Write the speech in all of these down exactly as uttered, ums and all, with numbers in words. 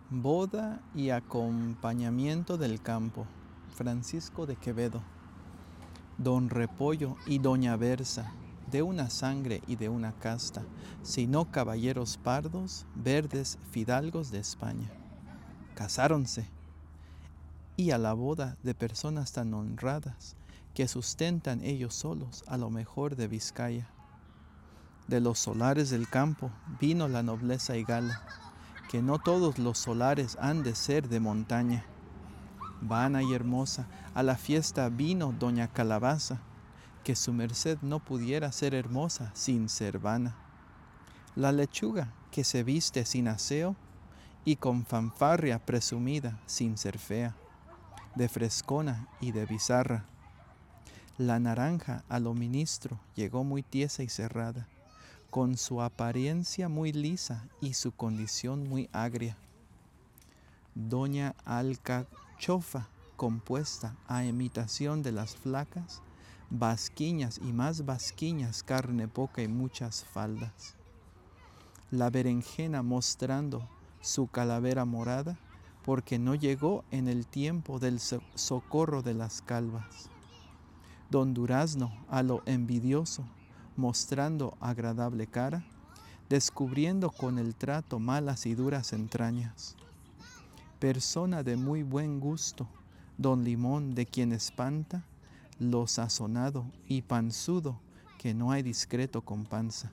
Boda y acompañamiento del campo. Francisco de Quevedo. Don Repollo y Doña Berza, de una sangre y de una casta, sino caballeros pardos, verdes fidalgos de España. Casáronse, y a la boda de personas tan honradas, que sustentan ellos solos a lo mejor de Vizcaya. De los solares del campo vino la nobleza y gala, que no todos los solares han de ser de montaña. Vana y hermosa, a la fiesta vino doña Calabaza, que su merced no pudiera ser hermosa sin ser vana. La lechuga, que se viste sin aseo, y con fanfarria presumida sin ser fea, de frescona y de bizarra. La naranja a lo ministro llegó muy tiesa y cerrada, con su apariencia muy lisa y su condición muy agria. Doña Alcachofa, compuesta a imitación de las flacas, basquiñas y más basquiñas, carne poca y muchas faldas. La berenjena mostrando su calavera morada, porque no llegó en el tiempo del socorro de las calvas. Don Durazno a lo envidioso, mostrando agradable cara, descubriendo con el trato malas y duras entrañas. Persona de muy buen gusto, don Limón, de quien espanta lo sazonado y panzudo, que no hay discreto con panza.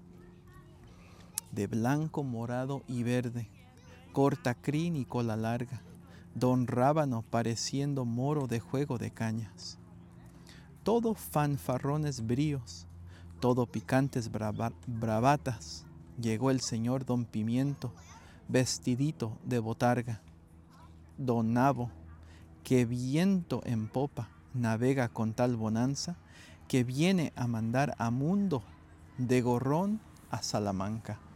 De blanco, morado y verde, corta crin y cola larga, don Rábano pareciendo moro de juego de cañas. Todo fanfarrones bríos, todo picantes brava, bravatas, llegó el señor don Pimiento, vestidito de botarga. Don Nabo, que viento en popa navega con tal bonanza, que viene a mandar a mundo de Gorrón a Salamanca.